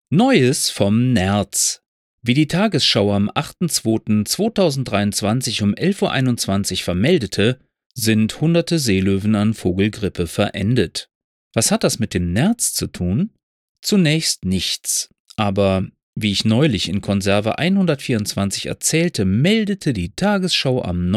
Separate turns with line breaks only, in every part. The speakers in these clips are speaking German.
Neues vom Nerz. Wie die Tagesschau am 8.2.2023 um 11:21 Uhr vermeldete, sind hunderte Seelöwen an Vogelgrippe verendet. Was hat das mit dem Nerz zu tun? Zunächst nichts, aber wie ich neulich in Konserve 124 erzählte, meldete die Tagesschau am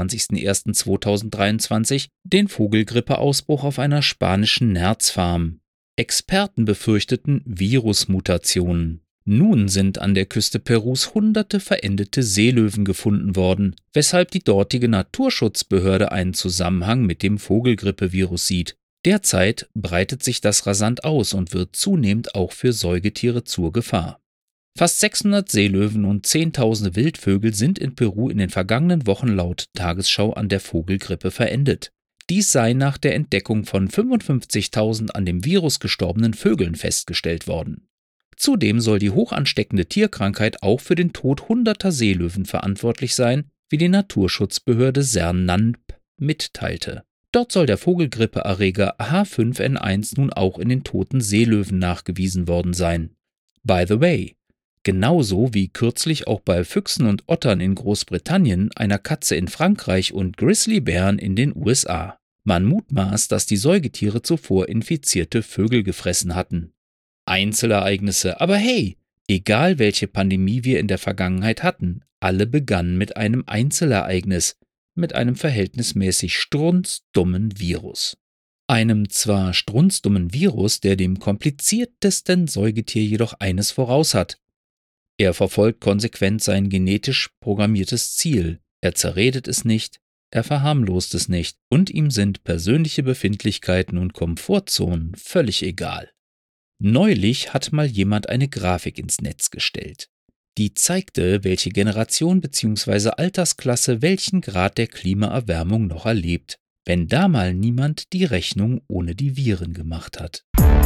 29.01.2023 den Vogelgrippeausbruch auf einer spanischen Nerzfarm. Experten befürchteten Virusmutationen. Nun sind an der Küste Perus hunderte verendete Seelöwen gefunden worden, weshalb die dortige Naturschutzbehörde einen Zusammenhang mit dem Vogelgrippevirus sieht. Derzeit breitet sich das rasant aus und wird zunehmend auch für Säugetiere zur Gefahr. Fast 600 Seelöwen und Zehntausende Wildvögel sind in Peru in den vergangenen Wochen laut Tagesschau an der Vogelgrippe verendet. Dies sei nach der Entdeckung von 55.000 an dem Virus gestorbenen Vögeln festgestellt worden. Zudem soll die hochansteckende Tierkrankheit auch für den Tod hunderter Seelöwen verantwortlich sein, wie die Naturschutzbehörde Cernamp mitteilte. Dort soll der Vogelgrippeerreger H5N1 nun auch in den toten Seelöwen nachgewiesen worden sein. By the way, genauso wie kürzlich auch bei Füchsen und Ottern in Großbritannien, einer Katze in Frankreich und Grizzlybären in den USA. Man mutmaßt, dass die Säugetiere zuvor infizierte Vögel gefressen hatten. Einzelereignisse, aber hey, egal welche Pandemie wir in der Vergangenheit hatten, alle begannen mit einem Einzelereignis, mit einem verhältnismäßig strunzdummen Virus. Einem zwar strunzdummen Virus, der dem kompliziertesten Säugetier jedoch eines voraus hat. Er verfolgt konsequent sein genetisch programmiertes Ziel, er zerredet es nicht, er verharmlost es nicht und ihm sind persönliche Befindlichkeiten und Komfortzonen völlig egal. Neulich hat mal jemand eine Grafik ins Netz gestellt. Die zeigte, welche Generation bzw. Altersklasse welchen Grad der Klimaerwärmung noch erlebt, wenn da mal niemand die Rechnung ohne die Viren gemacht hat.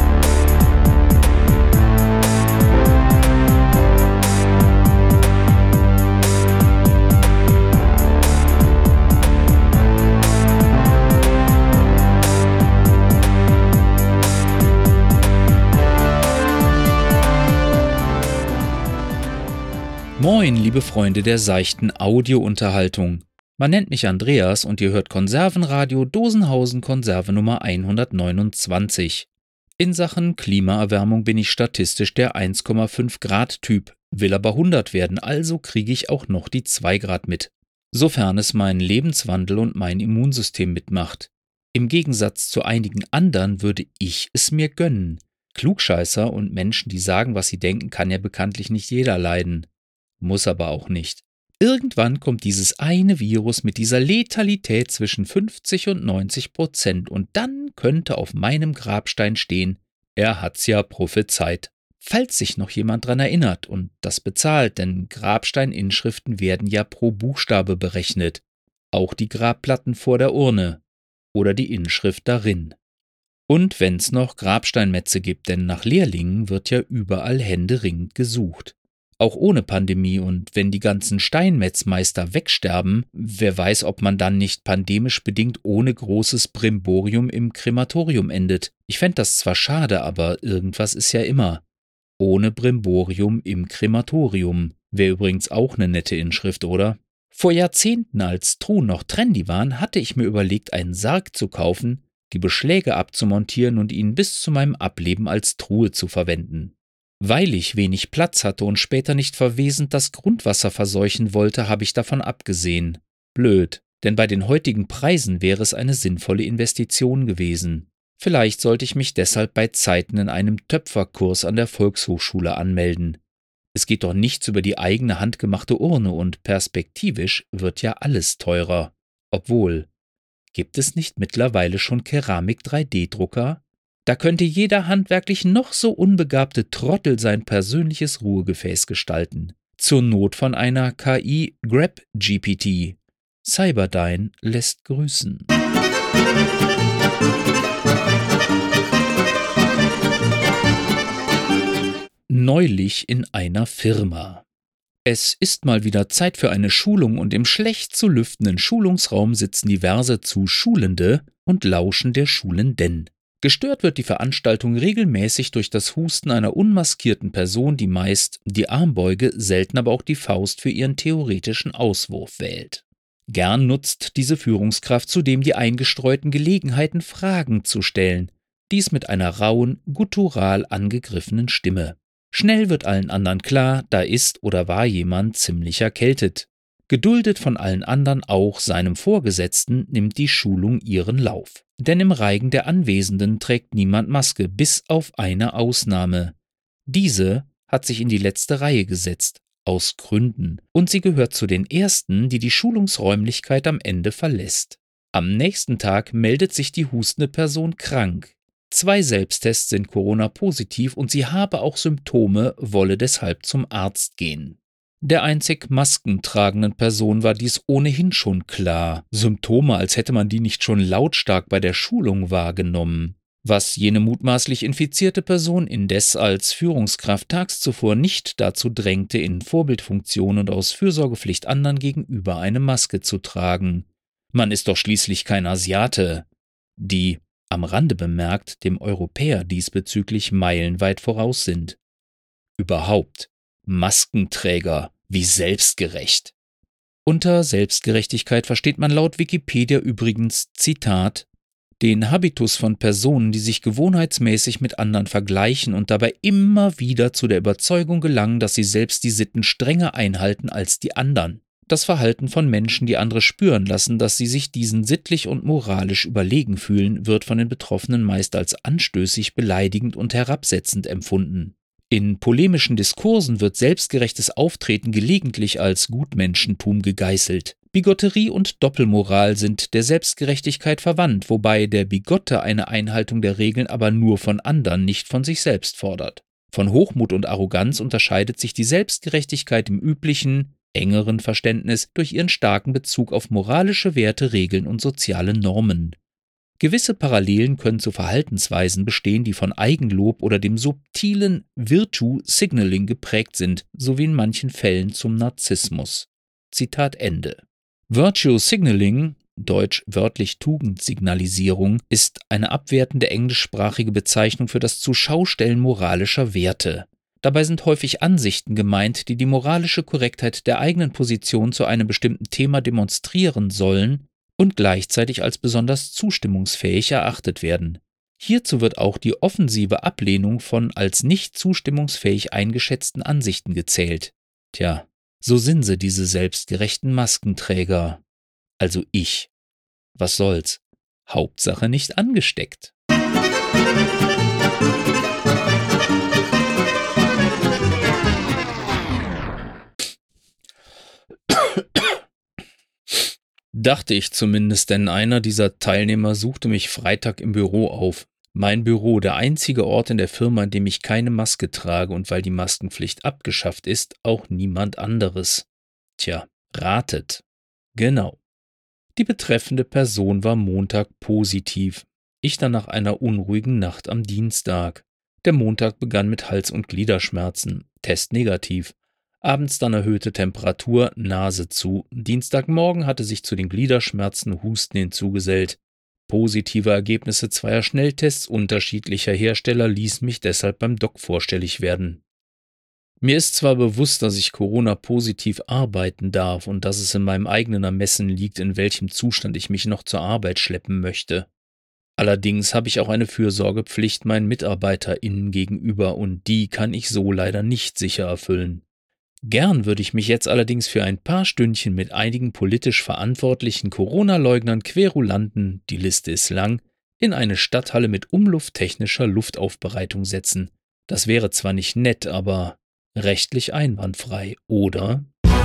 Moin, liebe Freunde der seichten Audiounterhaltung. Man nennt mich Andreas und ihr hört Konservenradio Dosenhausen Konserve Nummer 129. In Sachen Klimaerwärmung bin ich statistisch der 1,5 Grad Typ, will aber 100 werden, also kriege ich auch noch die 2 Grad mit. Sofern es meinen Lebenswandel und mein Immunsystem mitmacht. Im Gegensatz zu einigen anderen würde ich es mir gönnen. Klugscheißer und Menschen, die sagen, was sie denken, kann ja bekanntlich nicht jeder leiden. Muss aber auch nicht. Irgendwann kommt dieses eine Virus mit dieser Letalität zwischen 50 und 90% und dann könnte auf meinem Grabstein stehen, er hat's ja prophezeit. Falls sich noch jemand dran erinnert und das bezahlt, denn Grabsteininschriften werden ja pro Buchstabe berechnet. Auch die Grabplatten vor der Urne oder die Inschrift darin. Und wenn's noch Grabsteinmetze gibt, denn nach Lehrlingen wird ja überall händeringend gesucht. Auch ohne Pandemie und wenn die ganzen Steinmetzmeister wegsterben, wer weiß, ob man dann nicht pandemisch bedingt ohne großes Brimborium im Krematorium endet. Ich fände das zwar schade, aber irgendwas ist ja immer. Ohne Brimborium im Krematorium. Wäre übrigens auch eine nette Inschrift, oder? Vor Jahrzehnten, als Truhen noch trendy waren, hatte ich mir überlegt, einen Sarg zu kaufen, die Beschläge abzumontieren und ihn bis zu meinem Ableben als Truhe zu verwenden. Weil ich wenig Platz hatte und später nicht verwesend das Grundwasser verseuchen wollte, habe ich davon abgesehen. Blöd, denn bei den heutigen Preisen wäre es eine sinnvolle Investition gewesen. Vielleicht sollte ich mich deshalb bei Zeiten in einem Töpferkurs an der Volkshochschule anmelden. Es geht doch nichts über die eigene handgemachte Urne und perspektivisch wird ja alles teurer. Obwohl, gibt es nicht mittlerweile schon Keramik-3D-Drucker? Da könnte jeder handwerklich noch so unbegabte Trottel sein persönliches Ruhegefäß gestalten. Zur Not von einer KI GrabGPT. Cyberdyne lässt grüßen. Neulich in einer Firma. Es ist mal wieder Zeit für eine Schulung und im schlecht zu lüftenden Schulungsraum sitzen diverse Zuschulende und lauschen der Schulenden. Gestört wird die Veranstaltung regelmäßig durch das Husten einer unmaskierten Person, die meist die Armbeuge, selten aber auch die Faust für ihren theoretischen Auswurf wählt. Gern nutzt diese Führungskraft zudem die eingestreuten Gelegenheiten, Fragen zu stellen, dies mit einer rauen, guttural angegriffenen Stimme. Schnell wird allen anderen klar, da ist oder war jemand ziemlich erkältet. Geduldet von allen anderen, auch seinem Vorgesetzten, nimmt die Schulung ihren Lauf. Denn im Reigen der Anwesenden trägt niemand Maske, bis auf eine Ausnahme. Diese hat sich in die letzte Reihe gesetzt, aus Gründen, und sie gehört zu den ersten, die Schulungsräumlichkeit am Ende verlässt. Am nächsten Tag meldet sich die hustende Person krank. 2 Selbsttests sind Corona-positiv und sie habe auch Symptome, wolle deshalb zum Arzt gehen. Der einzig maskentragenden Person war dies ohnehin schon klar. Symptome, als hätte man die nicht schon lautstark bei der Schulung wahrgenommen. Was jene mutmaßlich infizierte Person indes als Führungskraft tags zuvor nicht dazu drängte, in Vorbildfunktion und aus Fürsorgepflicht anderen gegenüber eine Maske zu tragen. Man ist doch schließlich kein Asiate, die, am Rande bemerkt, dem Europäer diesbezüglich meilenweit voraus sind. Überhaupt, Maskenträger, wie selbstgerecht. Unter Selbstgerechtigkeit versteht man laut Wikipedia übrigens, Zitat, den Habitus von Personen, die sich gewohnheitsmäßig mit anderen vergleichen und dabei immer wieder zu der Überzeugung gelangen, dass sie selbst die Sitten strenger einhalten als die anderen. Das Verhalten von Menschen, die andere spüren lassen, dass sie sich diesen sittlich und moralisch überlegen fühlen, wird von den Betroffenen meist als anstößig, beleidigend und herabsetzend empfunden. In polemischen Diskursen wird selbstgerechtes Auftreten gelegentlich als Gutmenschentum gegeißelt. Bigotterie und Doppelmoral sind der Selbstgerechtigkeit verwandt, wobei der Bigotte eine Einhaltung der Regeln aber nur von anderen, nicht von sich selbst fordert. Von Hochmut und Arroganz unterscheidet sich die Selbstgerechtigkeit im üblichen, engeren Verständnis durch ihren starken Bezug auf moralische Werte, Regeln und soziale Normen. Gewisse Parallelen können zu Verhaltensweisen bestehen, die von Eigenlob oder dem subtilen Virtue Signaling geprägt sind, sowie in manchen Fällen zum Narzissmus. Zitat Ende. Virtue Signaling, deutsch wörtlich Tugendsignalisierung, ist eine abwertende englischsprachige Bezeichnung für das Zuschaustellen moralischer Werte. Dabei sind häufig Ansichten gemeint, die die moralische Korrektheit der eigenen Position zu einem bestimmten Thema demonstrieren sollen und gleichzeitig als besonders zustimmungsfähig erachtet werden. Hierzu wird auch die offensive Ablehnung von als nicht zustimmungsfähig eingeschätzten Ansichten gezählt. Tja, so sind sie, diese selbstgerechten Maskenträger. Also ich. Was soll's? Hauptsache nicht angesteckt. Dachte ich zumindest, denn einer dieser Teilnehmer suchte mich Freitag im Büro auf. Mein Büro, der einzige Ort in der Firma, in dem ich keine Maske trage und weil die Maskenpflicht abgeschafft ist, auch niemand anderes. Tja, ratet. Genau. Die betreffende Person war Montag positiv. Ich dann nach einer unruhigen Nacht am Dienstag. Der Montag begann mit Hals- und Gliederschmerzen. Test negativ. Abends dann erhöhte Temperatur, Nase zu. Dienstagmorgen hatte sich zu den Gliederschmerzen Husten hinzugesellt. Positive Ergebnisse 2 Schnelltests unterschiedlicher Hersteller ließen mich deshalb beim Doc vorstellig werden. Mir ist zwar bewusst, dass ich Corona-positiv arbeiten darf und dass es in meinem eigenen Ermessen liegt, in welchem Zustand ich mich noch zur Arbeit schleppen möchte. Allerdings habe ich auch eine Fürsorgepflicht meinen MitarbeiterInnen gegenüber und die kann ich so leider nicht sicher erfüllen. Gern würde ich mich jetzt allerdings für ein paar Stündchen mit einigen politisch verantwortlichen Corona-Leugnern, Querulanten, die Liste ist lang, in eine Stadthalle mit umlufttechnischer Luftaufbereitung setzen. Das wäre zwar nicht nett, aber rechtlich einwandfrei, oder?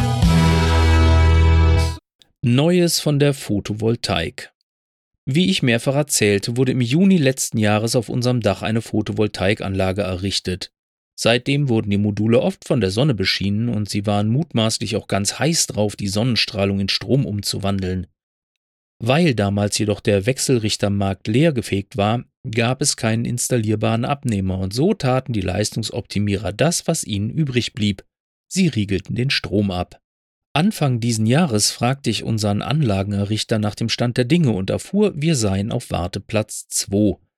Neues von der Photovoltaik. Wie ich mehrfach erzählte, wurde im Juni letzten Jahres auf unserem Dach eine Photovoltaikanlage errichtet. Seitdem wurden die Module oft von der Sonne beschienen und sie waren mutmaßlich auch ganz heiß drauf, die Sonnenstrahlung in Strom umzuwandeln. Weil damals jedoch der Wechselrichtermarkt leergefegt war, gab es keinen installierbaren Abnehmer und so taten die Leistungsoptimierer das, was ihnen übrig blieb. Sie riegelten den Strom ab. Anfang diesen Jahres fragte ich unseren Anlagenerrichter nach dem Stand der Dinge und erfuhr, wir seien auf Warteplatz 2.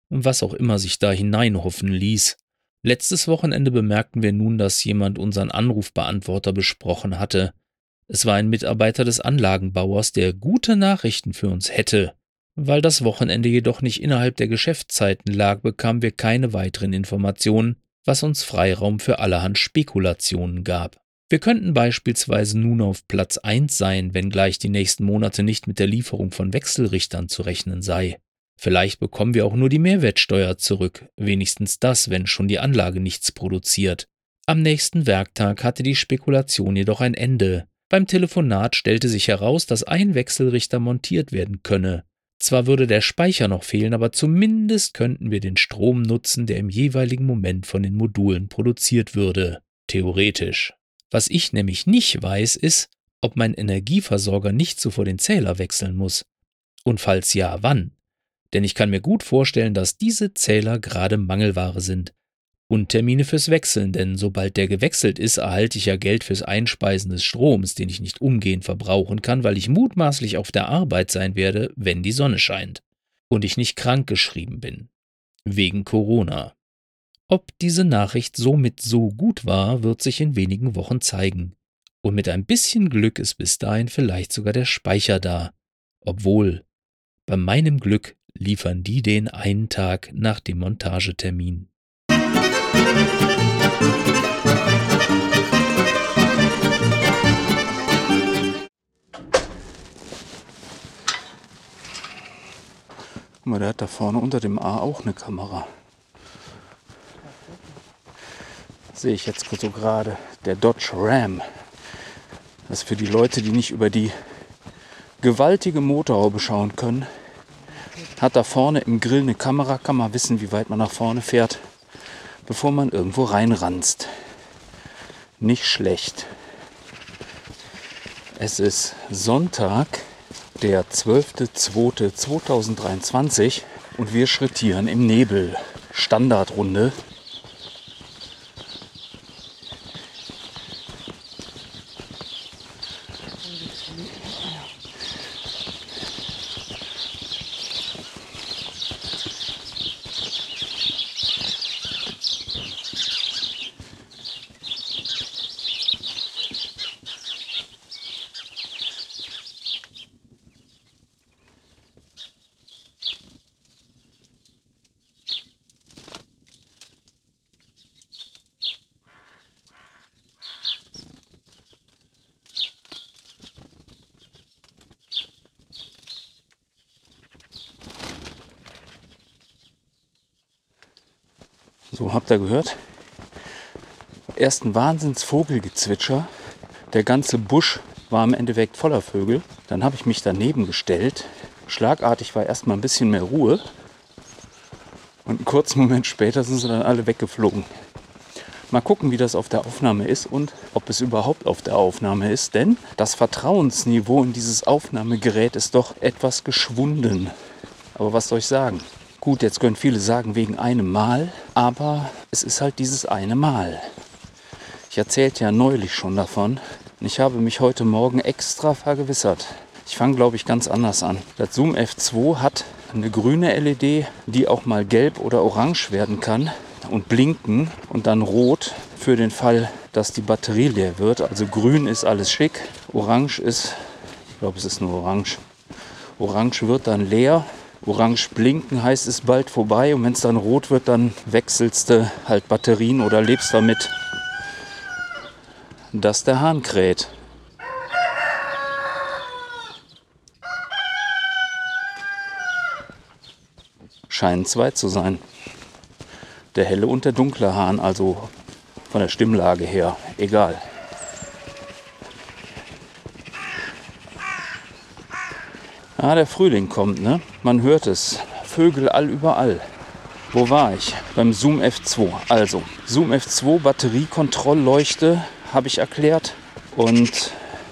und was auch immer sich da hineinhoffen ließ. Letztes Wochenende bemerkten wir nun, dass jemand unseren Anrufbeantworter besprochen hatte. Es war ein Mitarbeiter des Anlagenbauers, der gute Nachrichten für uns hätte. Weil das Wochenende jedoch nicht innerhalb der Geschäftszeiten lag, bekamen wir keine weiteren Informationen, was uns Freiraum für allerhand Spekulationen gab. Wir könnten beispielsweise nun auf Platz 1 sein, wenngleich die nächsten Monate nicht mit der Lieferung von Wechselrichtern zu rechnen sei. Vielleicht bekommen wir auch nur die Mehrwertsteuer zurück, wenigstens das, wenn schon die Anlage nichts produziert. Am nächsten Werktag hatte die Spekulation jedoch ein Ende. Beim Telefonat stellte sich heraus, dass ein Wechselrichter montiert werden könne. Zwar würde der Speicher noch fehlen, aber zumindest könnten wir den Strom nutzen, der im jeweiligen Moment von den Modulen produziert würde. Theoretisch. Was ich nämlich nicht weiß, ist, ob mein Energieversorger nicht zuvor den Zähler wechseln muss. Und falls ja, wann? Denn ich kann mir gut vorstellen, dass diese Zähler gerade Mangelware sind. Und Termine fürs Wechseln, denn sobald der gewechselt ist, erhalte ich ja Geld fürs Einspeisen des Stroms, den ich nicht umgehend verbrauchen kann, weil ich mutmaßlich auf der Arbeit sein werde, wenn die Sonne scheint. Und ich nicht krankgeschrieben bin. Wegen Corona. Ob diese Nachricht somit so gut war, wird sich in wenigen Wochen zeigen. Und mit ein bisschen Glück ist bis dahin vielleicht sogar der Speicher da. Obwohl, bei meinem Glück liefern die den einen Tag nach dem Montagetermin.
Guck mal, der hat da vorne unter dem A auch eine Kamera. Sehe ich jetzt so gerade. Der Dodge Ram. Das ist für die Leute, die nicht über die gewaltige Motorhaube schauen können. Hat da vorne im Grill eine Kamera, kann man wissen, wie weit man nach vorne fährt, bevor man irgendwo reinranzt. Nicht schlecht. Es ist Sonntag, der 12.02.2023 und wir schrittieren im Nebel. Standardrunde. So, habt ihr gehört? Erst ein Wahnsinnsvogelgezwitscher. Der ganze Busch war im Endeffekt voller Vögel. Dann habe ich mich daneben gestellt. Schlagartig war erstmal ein bisschen mehr Ruhe. Und einen kurzen Moment später sind sie dann alle weggeflogen. Mal gucken, wie das auf der Aufnahme ist und ob es überhaupt auf der Aufnahme ist. Denn das Vertrauensniveau in dieses Aufnahmegerät ist doch etwas geschwunden. Aber was soll ich sagen? Gut, jetzt können viele sagen, wegen einem Mal, aber es ist halt dieses eine Mal. Ich erzählte ja neulich schon davon und ich habe mich heute Morgen extra vergewissert. Ich fange, glaube ich, ganz anders an. Das Zoom F2 hat eine grüne LED, die auch mal gelb oder orange werden kann und blinken und dann rot für den Fall, dass die Batterie leer wird. Also grün ist alles schick, orange ist, ich glaube, es ist nur orange. Orange wird dann leer. Orange blinken heißt, es ist bald vorbei und wenn es dann rot wird, dann wechselst du halt Batterien oder lebst damit, dass der Hahn kräht. Scheinen zwei zu sein. Der helle und der dunkle Hahn, also von der Stimmlage her, egal. Ah, der Frühling kommt, ne? Man hört es. Vögel allüberall. Wo war ich? Beim Zoom F2. Also, Zoom F2 Batteriekontrollleuchte habe ich erklärt. Und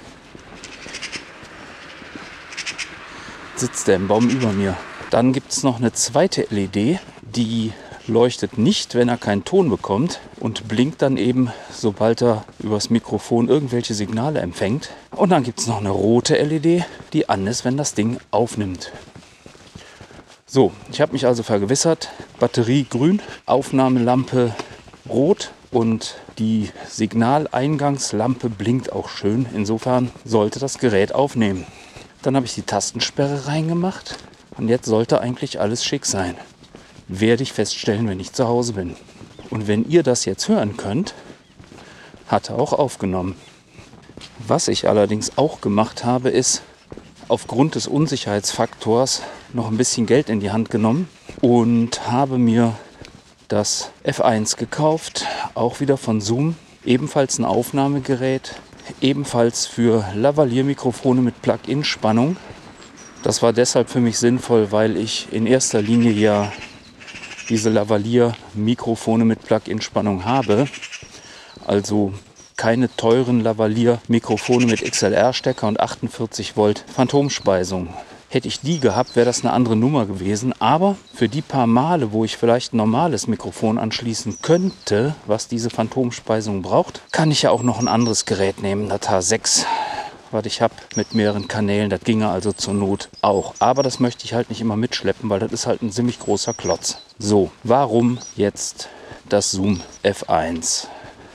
sitzt der im Baum über mir. Dann gibt es noch eine zweite LED, die leuchtet nicht, wenn er keinen Ton bekommt und blinkt dann eben, sobald er übers Mikrofon irgendwelche Signale empfängt. Und dann gibt es noch eine rote LED, die an ist, wenn das Ding aufnimmt. So, ich habe mich also vergewissert. Batterie grün, Aufnahmelampe rot und die Signaleingangslampe blinkt auch schön. Insofern sollte das Gerät aufnehmen. Dann habe ich die Tastensperre reingemacht und jetzt sollte eigentlich alles schick sein. Werde ich feststellen, wenn ich zu Hause bin. Und wenn ihr das jetzt hören könnt, hat er auch aufgenommen. Was ich allerdings auch gemacht habe, ist aufgrund des Unsicherheitsfaktors noch ein bisschen Geld in die Hand genommen und habe mir das F1 gekauft, auch wieder von Zoom, ebenfalls ein Aufnahmegerät, ebenfalls für Lavalier-Mikrofone mit Plug-in-Spannung. Das war deshalb für mich sinnvoll, weil ich in erster Linie ja diese Lavalier-Mikrofone mit Plug-in-Spannung habe. Also keine teuren Lavalier-Mikrofone mit XLR-Stecker und 48 Volt Phantomspeisung. Hätte ich die gehabt, wäre das eine andere Nummer gewesen. Aber für die paar Male, wo ich vielleicht ein normales Mikrofon anschließen könnte, was diese Phantomspeisung braucht, kann ich ja auch noch ein anderes Gerät nehmen, das H6, was ich habe mit mehreren Kanälen. Das ginge also zur Not auch. Aber das möchte ich halt nicht immer mitschleppen, weil das ist halt ein ziemlich großer Klotz. So, warum jetzt das Zoom F1?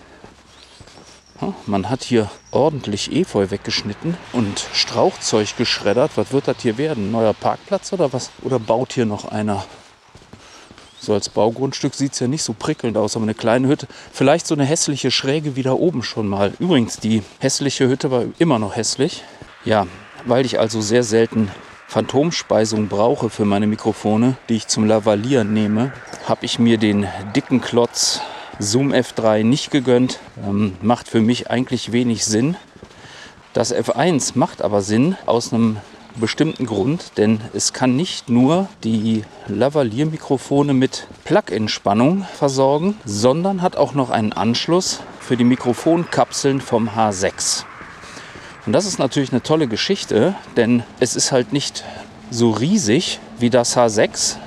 Man hat hier ordentlich Efeu weggeschnitten und Strauchzeug geschreddert. Was wird das hier werden? Neuer Parkplatz oder was? Oder baut hier noch einer? So als Baugrundstück sieht es ja nicht so prickelnd aus, aber eine kleine Hütte. Vielleicht so eine hässliche Schräge wie da oben schon mal. Übrigens, die hässliche Hütte war immer noch hässlich. Ja, weil ich also sehr selten Phantomspeisung brauche für meine Mikrofone, die ich zum Lavalieren nehme, habe ich mir den dicken Klotz Zoom F3 nicht gegönnt. Macht für mich eigentlich wenig Sinn. Das F1 macht aber Sinn aus einem bestimmten Grund, denn es kann nicht nur die Lavalier-Mikrofone mit Plug-in-Spannung versorgen, sondern hat auch noch einen Anschluss für die Mikrofonkapseln vom H6. Und das ist natürlich eine tolle Geschichte, denn es ist halt nicht so riesig wie das H6.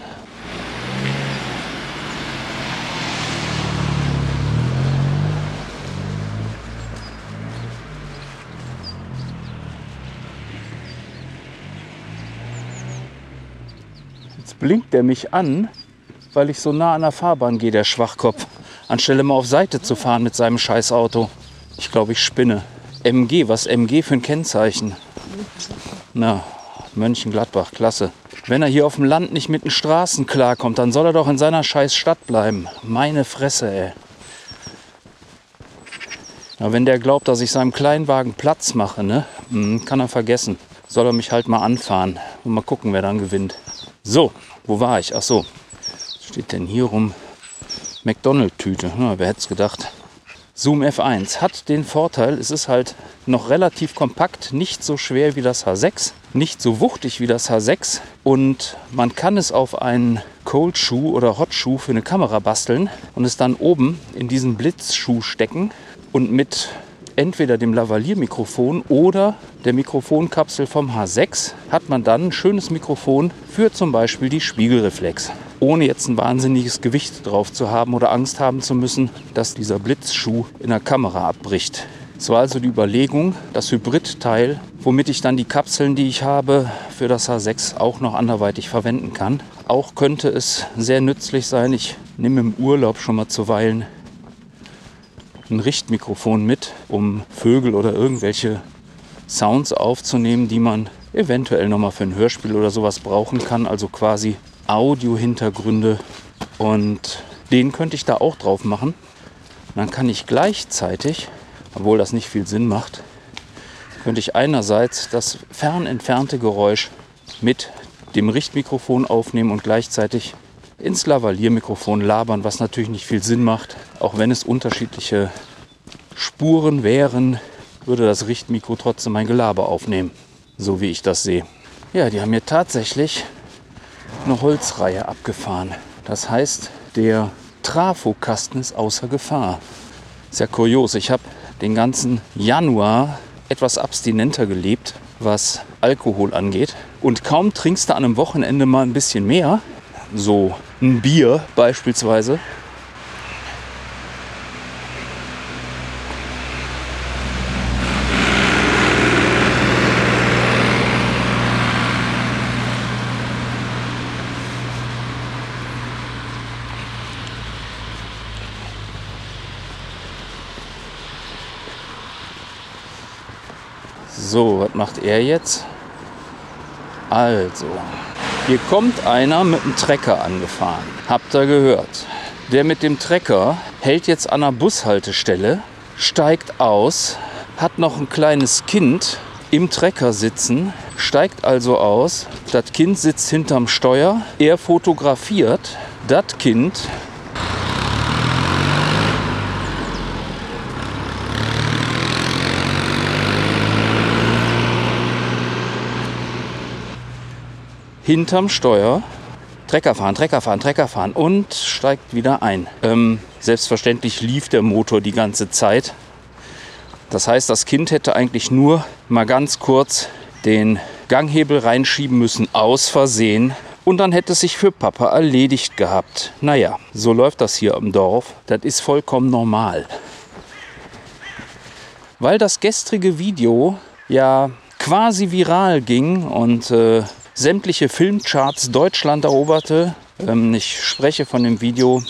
Blinkt der mich an, weil ich so nah an der Fahrbahn gehe, der Schwachkopf. Anstelle mal auf Seite zu fahren mit seinem Scheißauto. Ich glaube, ich spinne. MG, was MG für ein Kennzeichen? Na, Mönchengladbach, klasse. Wenn er hier auf dem Land nicht mit den Straßen klarkommt, dann soll er doch in seiner scheiß Stadt bleiben. Meine Fresse, ey. Ja, wenn der glaubt, dass ich seinem Kleinwagen Platz mache, ne, kann er vergessen. Soll er mich halt mal anfahren und mal gucken, wer dann gewinnt. So, wo war ich? Ach so, was steht denn hier rum? McDonald-Tüte, wer hätte es gedacht. Zoom F1 hat den Vorteil, es ist halt noch relativ kompakt, nicht so schwer wie das H6, nicht so wuchtig wie das H6 und man kann es auf einen Cold Shoe oder Hot Shoe für eine Kamera basteln und es dann oben in diesen Blitzschuh stecken und mit entweder dem Lavalier-Mikrofon oder der Mikrofonkapsel vom H6 hat man dann ein schönes Mikrofon für zum Beispiel die Spiegelreflex. Ohne jetzt ein wahnsinniges Gewicht drauf zu haben oder Angst haben zu müssen, dass dieser Blitzschuh in der Kamera abbricht. Es war also die Überlegung, das Hybridteil, womit ich dann die Kapseln, die ich habe, für das H6 auch noch anderweitig verwenden kann. Auch könnte es sehr nützlich sein, ich nehme im Urlaub schon mal zuweilen ein Richtmikrofon mit, um Vögel oder irgendwelche Sounds aufzunehmen, die man eventuell nochmal für ein Hörspiel oder sowas brauchen kann. Also quasi Audio-Hintergründe und den könnte ich da auch drauf machen. Dann kann ich gleichzeitig, obwohl das nicht viel Sinn macht, könnte ich einerseits das fern entfernte Geräusch mit dem Richtmikrofon aufnehmen und gleichzeitig ins Lavalier-Mikrofon labern, was natürlich nicht viel Sinn macht. Auch wenn es unterschiedliche Spuren wären, würde das Richtmikro trotzdem mein Gelaber aufnehmen, so wie ich das sehe. Ja, die haben hier tatsächlich eine Holzreihe abgefahren. Das heißt, der Trafokasten ist außer Gefahr. Ist ja kurios. Ich habe den ganzen Januar etwas abstinenter gelebt, was Alkohol angeht. Und kaum trinkst du an einem Wochenende mal ein bisschen mehr, so ein Bier beispielsweise, So, was macht er jetzt? Also, hier kommt einer mit dem Trecker angefahren. Habt ihr gehört? Der mit dem Trecker hält jetzt an der Bushaltestelle, steigt aus, hat noch ein kleines Kind im Trecker sitzen, steigt also aus. Das Kind sitzt hinterm Steuer. Er fotografiert das Kind. Hinterm Steuer, Trecker fahren und steigt wieder ein. Selbstverständlich lief der Motor die ganze Zeit. Das heißt, das Kind hätte eigentlich nur mal ganz kurz den Ganghebel reinschieben müssen, aus Versehen. Und dann hätte es sich für Papa erledigt gehabt. Naja, so läuft das hier im Dorf. Das ist vollkommen normal. Weil das gestrige Video ja quasi viral ging und sämtliche Filmcharts Deutschland eroberte. Ich spreche von dem Video,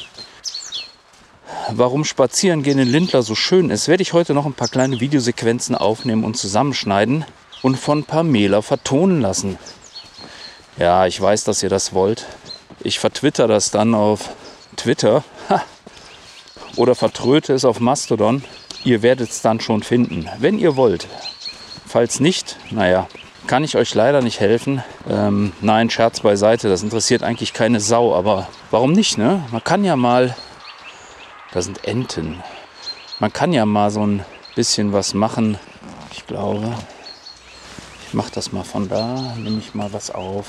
warum Spazierengehen in Lindlar so schön ist, werde ich heute noch ein paar kleine Videosequenzen aufnehmen und zusammenschneiden und von Pamela vertonen lassen. Ja, ich weiß, dass ihr das wollt. Ich vertwitter das dann auf Twitter oder vertröte es auf Mastodon. Ihr werdet es dann schon finden, wenn ihr wollt. Falls nicht, naja, kann ich euch leider nicht helfen. Nein, Scherz beiseite, das interessiert eigentlich keine Sau. Aber warum nicht, ne? Man kann ja mal, da sind Enten, man kann ja mal so ein bisschen was machen. Ich glaube, ich mache das mal von da, nehme ich mal was auf.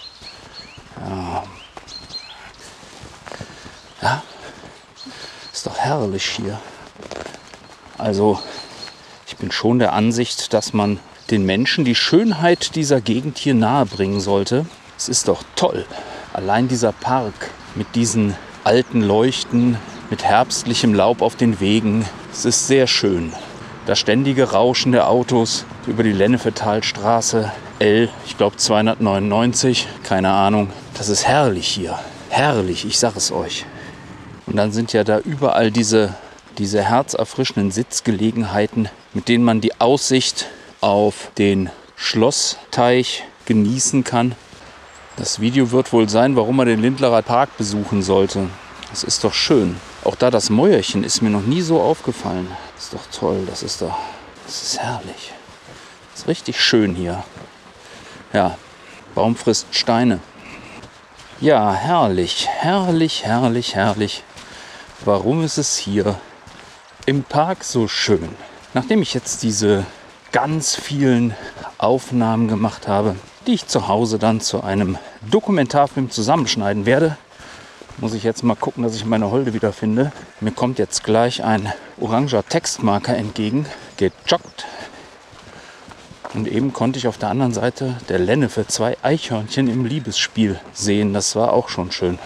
Ja, ist doch herrlich hier. Also, ich bin schon der Ansicht, dass man den Menschen die Schönheit dieser Gegend hier nahe bringen sollte. Es ist doch toll. Allein dieser Park mit diesen alten Leuchten, mit herbstlichem Laub auf den Wegen. Es ist sehr schön. Das ständige Rauschen der Autos über die Lennefetalstraße L, ich glaube 299, keine Ahnung. Das ist herrlich hier. Herrlich, ich sag es euch. Und dann sind ja da überall diese herzerfrischenden Sitzgelegenheiten, mit denen man die Aussicht auf den Schlossteich genießen kann. Das Video wird wohl sein, warum man den Lindlarer Park besuchen sollte. Das ist doch schön. Auch da das Mäuerchen ist mir noch nie so aufgefallen. Das ist doch toll, das ist herrlich. Das ist richtig schön hier. Ja, Baum frisst Steine. Ja, herrlich, herrlich, herrlich, herrlich. Warum ist es hier im Park so schön? Nachdem ich jetzt diese ganz vielen Aufnahmen gemacht habe, die ich zu Hause dann zu einem Dokumentarfilm zusammenschneiden werde, muss ich jetzt mal gucken, dass ich meine Holde wieder finde. Mir kommt jetzt gleich ein oranger Textmarker entgegen, gejoggt. Und eben konnte ich auf der anderen Seite der Lennefe 2 Eichhörnchen im Liebesspiel sehen. Das war auch schon schön.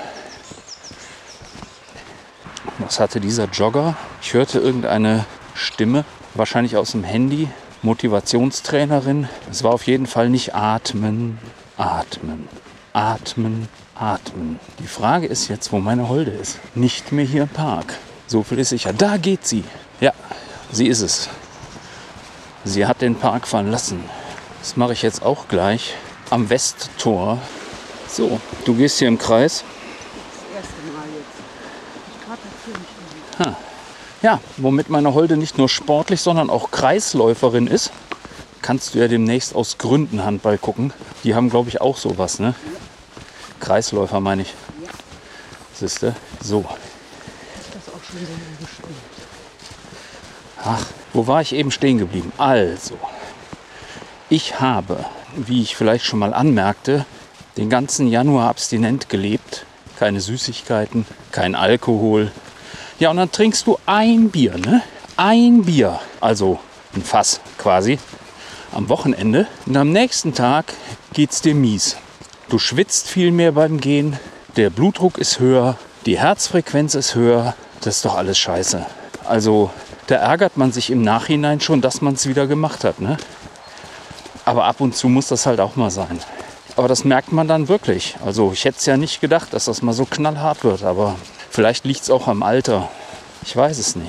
Was hatte dieser Jogger? Ich hörte irgendeine Stimme, wahrscheinlich aus dem Handy. Motivationstrainerin. Es war auf jeden Fall nicht atmen, atmen, atmen, atmen. Die Frage ist jetzt, wo meine Holde ist. Nicht mehr hier im Park. So viel ist sicher. Da geht sie. Ja, sie ist es. Sie hat den Park verlassen. Das mache ich jetzt auch gleich am Westtor. So, du gehst hier im Kreis.
Das erste Mal jetzt. Gerade natürlich.
Ja, womit meine Holde nicht nur sportlich, sondern auch Kreisläuferin ist, kannst du ja demnächst aus Gründen Handball gucken. Die haben, glaube ich, auch sowas, ne? Ja. Kreisläufer meine ich.
Ja.
Siehste? So.
Ist das auch schon so gespielt?
Ach, wo war ich eben stehen geblieben? Also, ich habe, wie ich vielleicht schon mal anmerkte, den ganzen Januar abstinent gelebt. Keine Süßigkeiten, kein Alkohol. Ja, und dann trinkst du ein Bier, ne? Ein Bier, also ein Fass quasi, am Wochenende. Und am nächsten Tag geht's dir mies. Du schwitzt viel mehr beim Gehen, der Blutdruck ist höher, die Herzfrequenz ist höher. Das ist doch alles scheiße. Also da ärgert man sich im Nachhinein schon, dass man es wieder gemacht hat, ne? Aber ab und zu muss das halt auch mal sein. Aber das merkt man dann wirklich. Also ich hätte es ja nicht gedacht, dass das mal so knallhart wird, aber vielleicht liegt es auch am Alter. Ich weiß es nicht.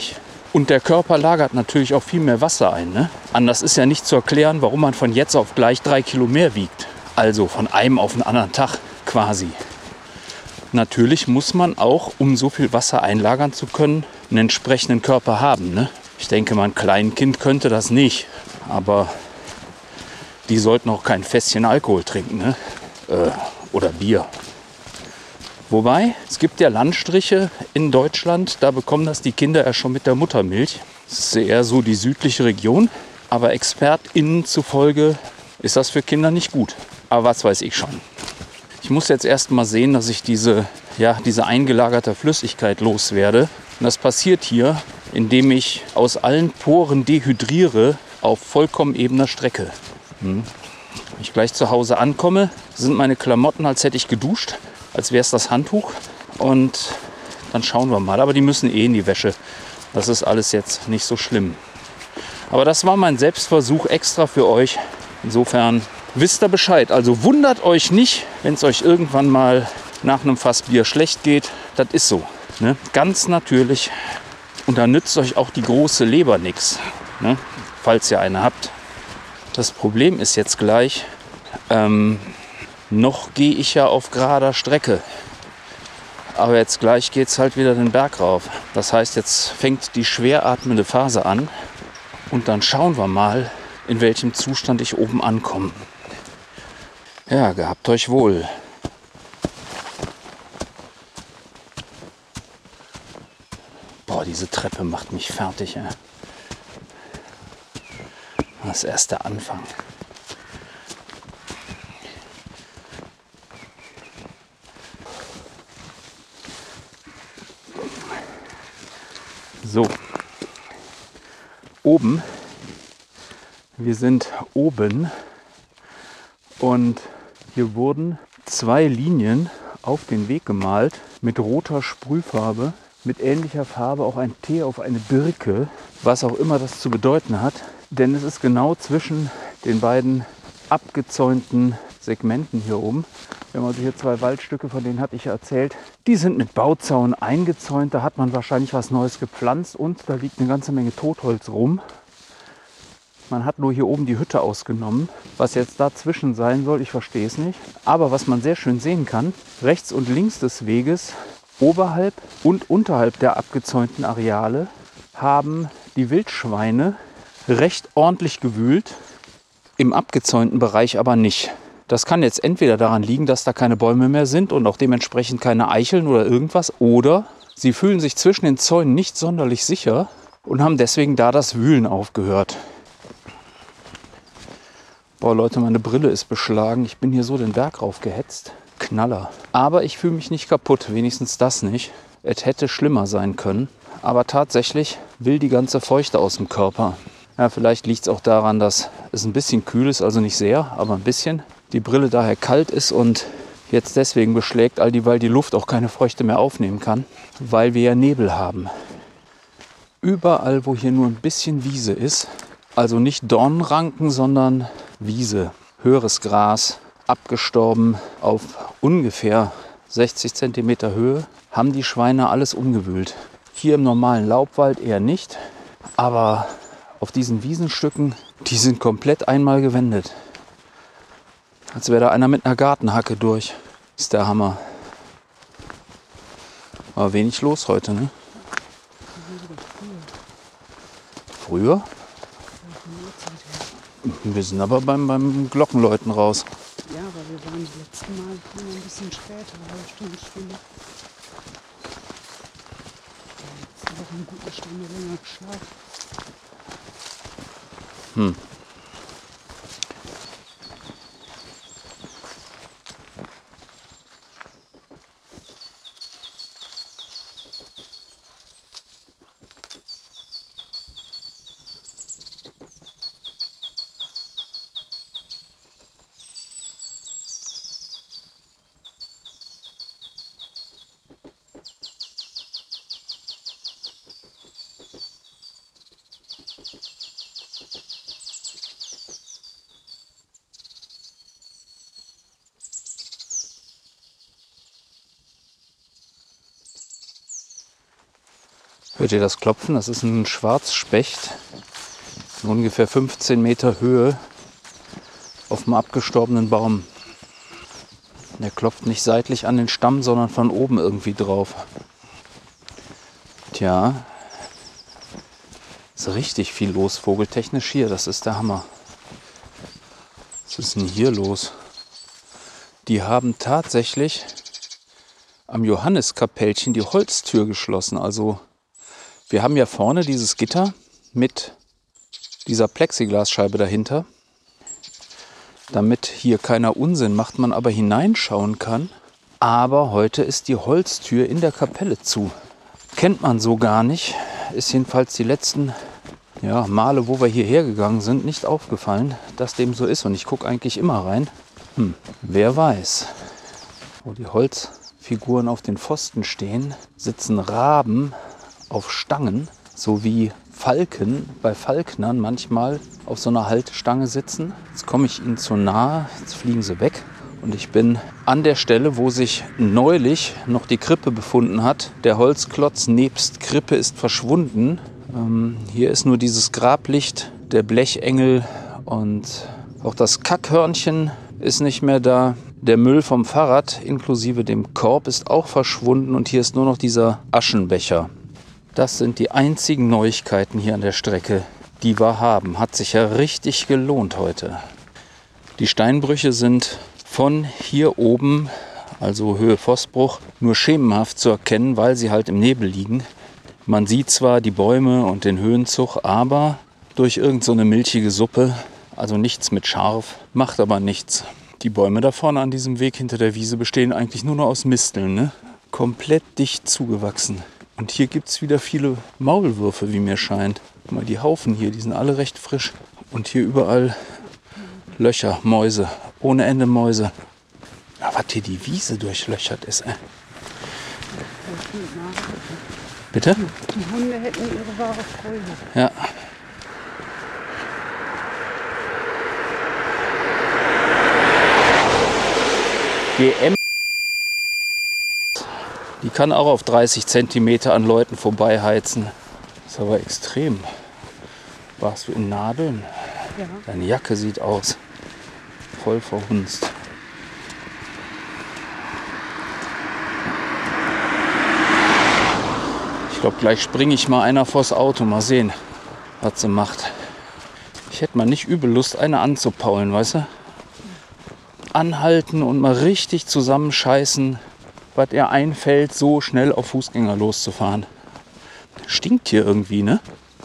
Und der Körper lagert natürlich auch viel mehr Wasser ein. Ne? Anders ist ja nicht zu erklären, warum man von jetzt auf gleich 3 Kilo mehr wiegt. Also von einem auf den anderen Tag quasi. Natürlich muss man auch, um so viel Wasser einlagern zu können, einen entsprechenden Körper haben. Ne? Ich denke mal, ein kleines Kind könnte das nicht. Aber die sollten auch kein Fässchen Alkohol trinken. Ne? Oder Bier. Wobei, es gibt ja Landstriche in Deutschland, da bekommen das die Kinder ja schon mit der Muttermilch. Das ist eher so die südliche Region. Aber ExpertInnen zufolge ist das für Kinder nicht gut. Aber was weiß ich schon. Ich muss jetzt erst mal sehen, dass ich diese eingelagerte Flüssigkeit loswerde. Und das passiert hier, indem ich aus allen Poren dehydriere auf vollkommen ebener Strecke. Wenn ich gleich zu Hause ankomme, sind meine Klamotten, als hätte ich geduscht. Als wäre es das Handtuch. Und dann schauen wir mal. Aber die müssen eh in die Wäsche. Das ist alles jetzt nicht so schlimm. Aber das war mein Selbstversuch extra für euch. Insofern wisst ihr Bescheid. Also wundert euch nicht, wenn es euch irgendwann mal nach einem Fass Bier schlecht geht. Das ist so. Ne? Ganz natürlich. Und da nützt euch auch die große Leber nichts. Ne? Falls ihr eine habt. Das Problem ist jetzt gleich, noch gehe ich ja auf gerader Strecke. Aber jetzt gleich geht es halt wieder den Berg rauf. Das heißt, jetzt fängt die schwer atmende Phase an. Und dann schauen wir mal, in welchem Zustand ich oben ankomme. Ja, gehabt euch wohl. Boah, diese Treppe macht mich fertig. Ja. Das ist erst der Anfang. So, oben, wir sind oben und hier wurden 2 Linien auf den Weg gemalt mit roter Sprühfarbe, mit ähnlicher Farbe auch ein T auf eine Birke, was auch immer das zu bedeuten hat, denn es ist genau zwischen den beiden abgezäunten Segmenten hier oben. Wir haben also hier 2 Waldstücke, von denen hatte ich ja erzählt. Die sind mit Bauzaun eingezäunt. Da hat man wahrscheinlich was Neues gepflanzt und da liegt eine ganze Menge Totholz rum. Man hat nur hier oben die Hütte ausgenommen. Was jetzt dazwischen sein soll, ich verstehe es nicht. Aber was man sehr schön sehen kann, rechts und links des Weges, oberhalb und unterhalb der abgezäunten Areale, haben die Wildschweine recht ordentlich gewühlt. Im abgezäunten Bereich aber nicht. Das kann jetzt entweder daran liegen, dass da keine Bäume mehr sind und auch dementsprechend keine Eicheln oder irgendwas. Oder sie fühlen sich zwischen den Zäunen nicht sonderlich sicher und haben deswegen da das Wühlen aufgehört. Boah Leute, meine Brille ist beschlagen. Ich bin hier so den Berg raufgehetzt. Knaller. Aber ich fühle mich nicht kaputt, wenigstens das nicht. Es hätte schlimmer sein können. Aber tatsächlich will die ganze Feuchte aus dem Körper. Ja, vielleicht liegt es auch daran, dass es ein bisschen kühl ist, also nicht sehr, aber ein bisschen. Die Brille daher kalt ist und jetzt deswegen beschlägt, weil die Luft auch keine Feuchte mehr aufnehmen kann, weil wir ja Nebel haben. Überall, wo hier nur ein bisschen Wiese ist, also nicht Dornenranken, sondern Wiese, höheres Gras, abgestorben auf ungefähr 60 cm Höhe, haben die Schweine alles umgewühlt. Hier im normalen Laubwald eher nicht, aber auf diesen Wiesenstücken, die sind komplett einmal gewendet. Als wäre da einer mit einer Gartenhacke durch. Ist der Hammer. War wenig los heute, ne? Früher? Wir sind aber beim Glockenläuten raus.
Ja, aber wir waren das letzte Mal ein bisschen später, eine halbe Stunde später. Jetzt habe ich eine gute Stunde länger geschlafen.
Hört ihr das Klopfen? Das ist ein Schwarzspecht in ungefähr 15 Meter Höhe auf einem abgestorbenen Baum. Der klopft nicht seitlich an den Stamm, sondern von oben irgendwie drauf. Tja, ist richtig viel los vogeltechnisch hier. Das ist der Hammer. Was ist denn hier los? Die haben tatsächlich am Johanneskapellchen die Holztür geschlossen. Also wir haben ja vorne dieses Gitter mit dieser Plexiglasscheibe dahinter. Damit hier keiner Unsinn macht, man aber hineinschauen kann. Aber heute ist die Holztür in der Kapelle zu. Kennt man so gar nicht. Ist jedenfalls die letzten Male, wo wir hierher gegangen sind, nicht aufgefallen, dass dem so ist. Und ich gucke eigentlich immer rein. Wer weiß. Wo die Holzfiguren auf den Pfosten stehen, sitzen Raben auf Stangen, sowie Falken bei Falknern manchmal auf so einer Haltestange sitzen. Jetzt komme ich ihnen zu nahe, jetzt fliegen sie weg. Und ich bin an der Stelle, wo sich neulich noch die Krippe befunden hat. Der Holzklotz nebst Krippe ist verschwunden. Hier ist nur dieses Grablicht, der Blechengel und auch das Kackhörnchen ist nicht mehr da. Der Müll vom Fahrrad inklusive dem Korb ist auch verschwunden und hier ist nur noch dieser Aschenbecher. Das sind die einzigen Neuigkeiten hier an der Strecke, die wir haben. Hat sich ja richtig gelohnt heute. Die Steinbrüche sind von hier oben, also Höhe Vossbruch, nur schemenhaft zu erkennen, weil sie halt im Nebel liegen. Man sieht zwar die Bäume und den Höhenzug, aber durch irgend so eine milchige Suppe, also nichts mit scharf, macht aber nichts. Die Bäume da vorne an diesem Weg hinter der Wiese bestehen eigentlich nur noch aus Misteln, ne? Komplett dicht zugewachsen. Und hier gibt es wieder viele Maulwürfe, wie mir scheint. Guck mal, die Haufen hier, die sind alle recht frisch. Und hier überall Löcher, Mäuse, ohne Ende Mäuse. Ja, was hier die Wiese durchlöchert ist, ey. Bitte?
Die Hunde hätten ihre wahre Freude.
Ja. GM. Die kann auch auf 30 Zentimeter an Leuten vorbeiheizen. Das ist aber extrem. Warst du in Nadeln?
Ja.
Deine Jacke sieht aus. Voll verhunzt. Ich glaube, gleich springe ich mal einer vors Auto. Mal sehen, was sie macht. Ich hätte mal nicht übel Lust, eine anzupaulen, weißt du? Anhalten und mal richtig zusammenscheißen, was ihr einfällt, so schnell auf Fußgänger loszufahren. Stinkt hier irgendwie, ne?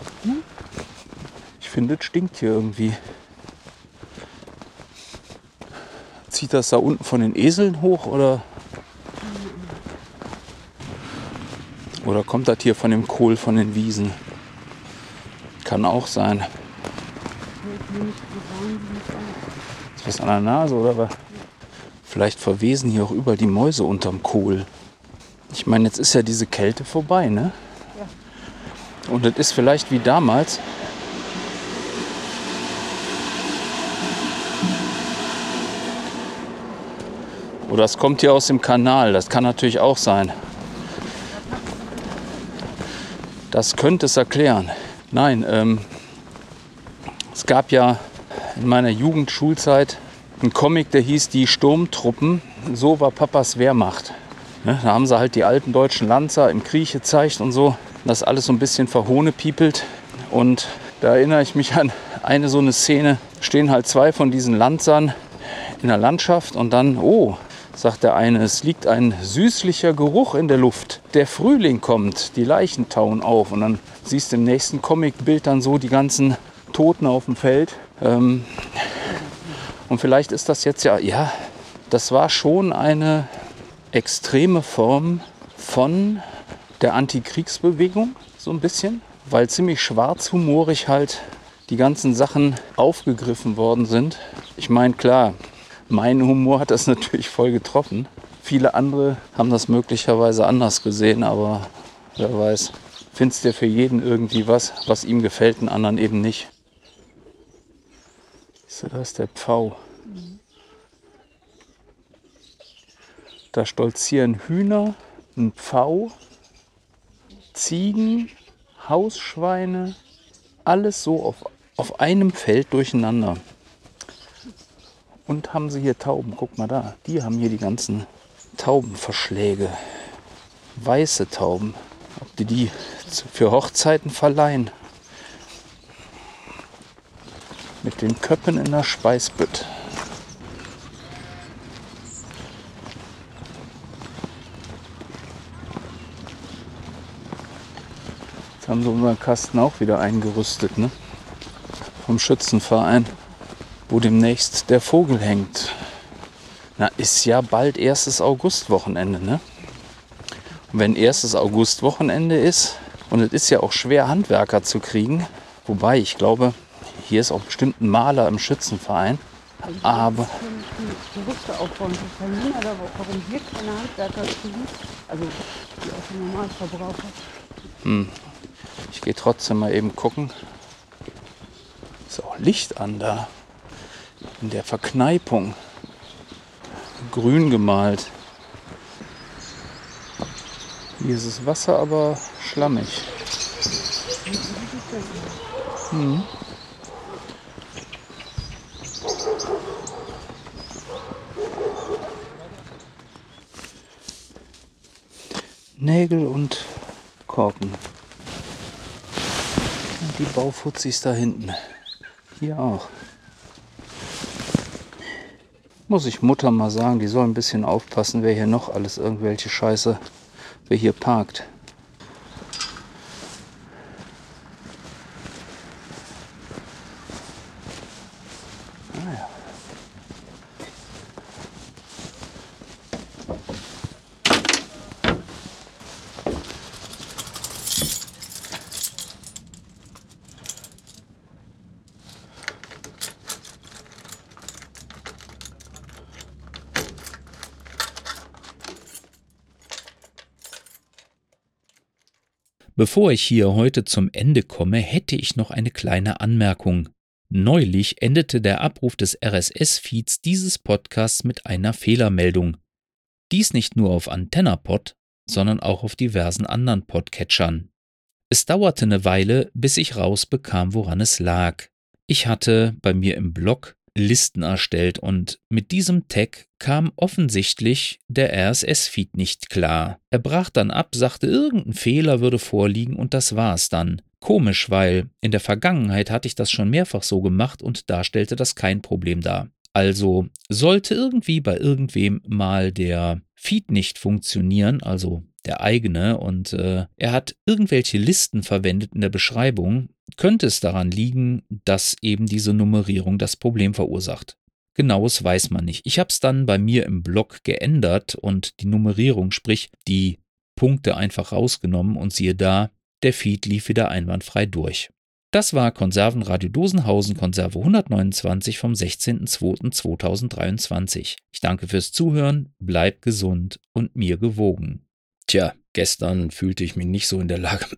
Ich finde, es stinkt hier irgendwie. Zieht das da unten von den Eseln hoch oder kommt das hier von dem Kohl von den Wiesen? Kann auch sein. Ist was an der Nase oder was? Vielleicht verwesen hier auch überall die Mäuse unterm Kohl. Ich meine, jetzt ist ja diese Kälte vorbei, ne? Ja. Und das ist vielleicht wie damals. Oder es kommt hier aus dem Kanal. Das kann natürlich auch sein. Das könnte es erklären. Nein, es gab ja in meiner Jugendschulzeit ein Comic, der hieß Die Sturmtruppen. So war Papas Wehrmacht. Ja, da haben sie halt die alten deutschen Lanzer im Krieg gezeigt und so. Das alles so ein bisschen verhohnepiepelt. Und da erinnere ich mich an eine so eine Szene. Stehen halt zwei von diesen Lanzern in der Landschaft und dann, sagt der eine, es liegt ein süßlicher Geruch in der Luft. Der Frühling kommt, die Leichen tauen auf. Und dann siehst du im nächsten Comicbild dann so die ganzen Toten auf dem Feld. Und vielleicht ist das jetzt ja, das war schon eine extreme Form von der Antikriegsbewegung, so ein bisschen, weil ziemlich schwarzhumorig halt die ganzen Sachen aufgegriffen worden sind. Ich meine, klar, mein Humor hat das natürlich voll getroffen. Viele andere haben das möglicherweise anders gesehen, aber wer weiß, findest du für jeden irgendwie was ihm gefällt, den anderen eben nicht. So, da ist der Pfau. Da stolzieren Hühner, ein Pfau, Ziegen Hausschweine, alles so auf einem Feld durcheinander. Und haben sie hier Tauben, guck mal da, die haben hier die ganzen Taubenverschläge. Weiße Tauben, ob die für Hochzeiten verleihen. Mit den Köppen in der Speisbütt. Jetzt haben sie unseren Kasten auch wieder eingerüstet, ne? Vom Schützenverein, wo demnächst der Vogel hängt. Na, ist ja bald 1. Augustwochenende, ne? Und wenn 1. Augustwochenende ist, und es ist ja auch schwer, Handwerker zu kriegen, wobei ich glaube, hier ist auch bestimmt ein Maler im Schützenverein, aber
Gerüste aufbauen, das ist kein Wunder, warum wir keine Handwerker kriegen, also die auch die Normalverbraucher.
ich gehe trotzdem mal eben gucken. Ist auch Licht an da, in der Verkneipung, grün gemalt. Hier ist das Wasser aber schlammig. Nägel und Korken. Und die Baufuzis da hinten. Hier auch. Muss ich Mutter mal sagen, die soll ein bisschen aufpassen, wer hier noch alles irgendwelche Scheiße, wer hier parkt. Naja.
Bevor ich hier heute zum Ende komme, hätte ich noch eine kleine Anmerkung. Neulich endete der Abruf des RSS-Feeds dieses Podcasts mit einer Fehlermeldung. Dies nicht nur auf AntennaPod, sondern auch auf diversen anderen Podcatchern. Es dauerte eine Weile, bis ich rausbekam, woran es lag. Ich hatte bei mir im Blog Listen erstellt und mit diesem Tag kam offensichtlich der RSS-Feed nicht klar. Er brach dann ab, sagte, irgendein Fehler würde vorliegen und das war's dann. Komisch, weil in der Vergangenheit hatte ich das schon mehrfach so gemacht und da stellte das kein Problem dar. Also sollte irgendwie bei irgendwem mal der Feed nicht funktionieren, also der eigene, und er hat irgendwelche Listen verwendet in der Beschreibung, könnte es daran liegen, dass eben diese Nummerierung das Problem verursacht. Genaues weiß man nicht. Ich habe es dann bei mir im Blog geändert und die Nummerierung, sprich die Punkte einfach rausgenommen und siehe da, der Feed lief wieder einwandfrei durch. Das war Konservenradio Dosenhausen, Konserve 129 vom 16.02.2023. Ich danke fürs Zuhören, bleibt gesund und mir gewogen. Tja, gestern fühlte ich mich nicht so in der Lage,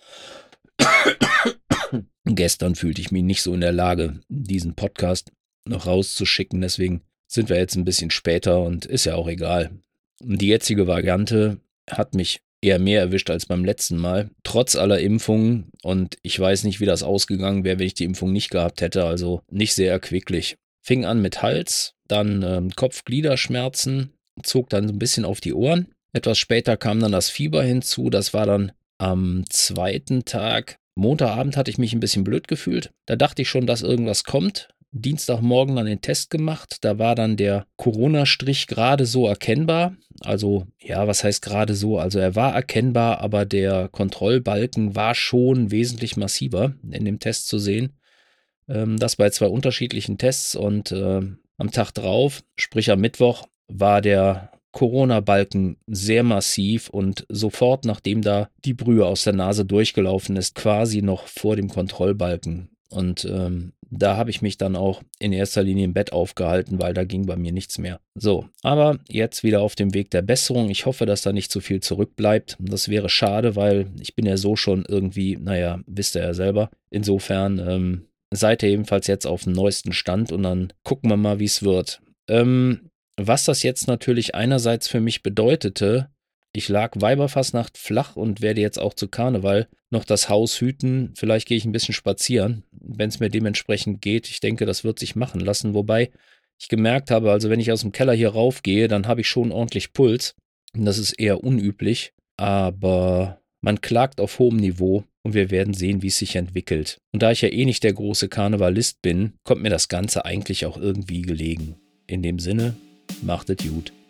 diesen Podcast noch rauszuschicken, deswegen sind wir jetzt ein bisschen später und ist ja auch egal. Die jetzige Variante hat mich eher mehr erwischt als beim letzten Mal, trotz aller Impfungen, und ich weiß nicht, wie das ausgegangen wäre, wenn ich die Impfung nicht gehabt hätte, also nicht sehr erquicklich. Fing an mit Hals, dann Kopf-Gliederschmerzen, zog dann so ein bisschen auf die Ohren. Etwas später kam dann das Fieber hinzu, das war dann am zweiten Tag. Montagabend hatte ich mich ein bisschen blöd gefühlt, da dachte ich schon, dass irgendwas kommt. Dienstagmorgen dann den Test gemacht, da war dann der Corona-Strich gerade so erkennbar, also ja, was heißt gerade so, also er war erkennbar, aber der Kontrollbalken war schon wesentlich massiver in dem Test zu sehen. Das bei 2 unterschiedlichen Tests und am Tag drauf, sprich am Mittwoch, war der Corona-Balken sehr massiv und sofort, nachdem da die Brühe aus der Nase durchgelaufen ist, quasi noch vor dem Kontrollbalken. Und da habe ich mich dann auch in erster Linie im Bett aufgehalten, weil da ging bei mir nichts mehr. So, aber jetzt wieder auf dem Weg der Besserung. Ich hoffe, dass da nicht zu viel zurückbleibt. Das wäre schade, weil ich bin ja so schon irgendwie, naja, wisst ihr ja selber. Insofern seid ihr ebenfalls jetzt auf dem neuesten Stand und dann gucken wir mal, wie es wird. Was das jetzt natürlich einerseits für mich bedeutete, Ich lag Weiberfastnacht flach und werde jetzt auch zu Karneval noch das Haus hüten. Vielleicht gehe ich ein bisschen spazieren, wenn es mir dementsprechend geht. Ich denke, das wird sich machen lassen. Wobei ich gemerkt habe, also wenn ich aus dem Keller hier raufgehe, dann habe ich schon ordentlich Puls. Und das ist eher unüblich. Aber man klagt auf hohem Niveau und wir werden sehen, wie es sich entwickelt. Und da ich ja eh nicht der große Karnevalist bin, kommt mir das Ganze eigentlich auch irgendwie gelegen. In dem Sinne, macht es gut.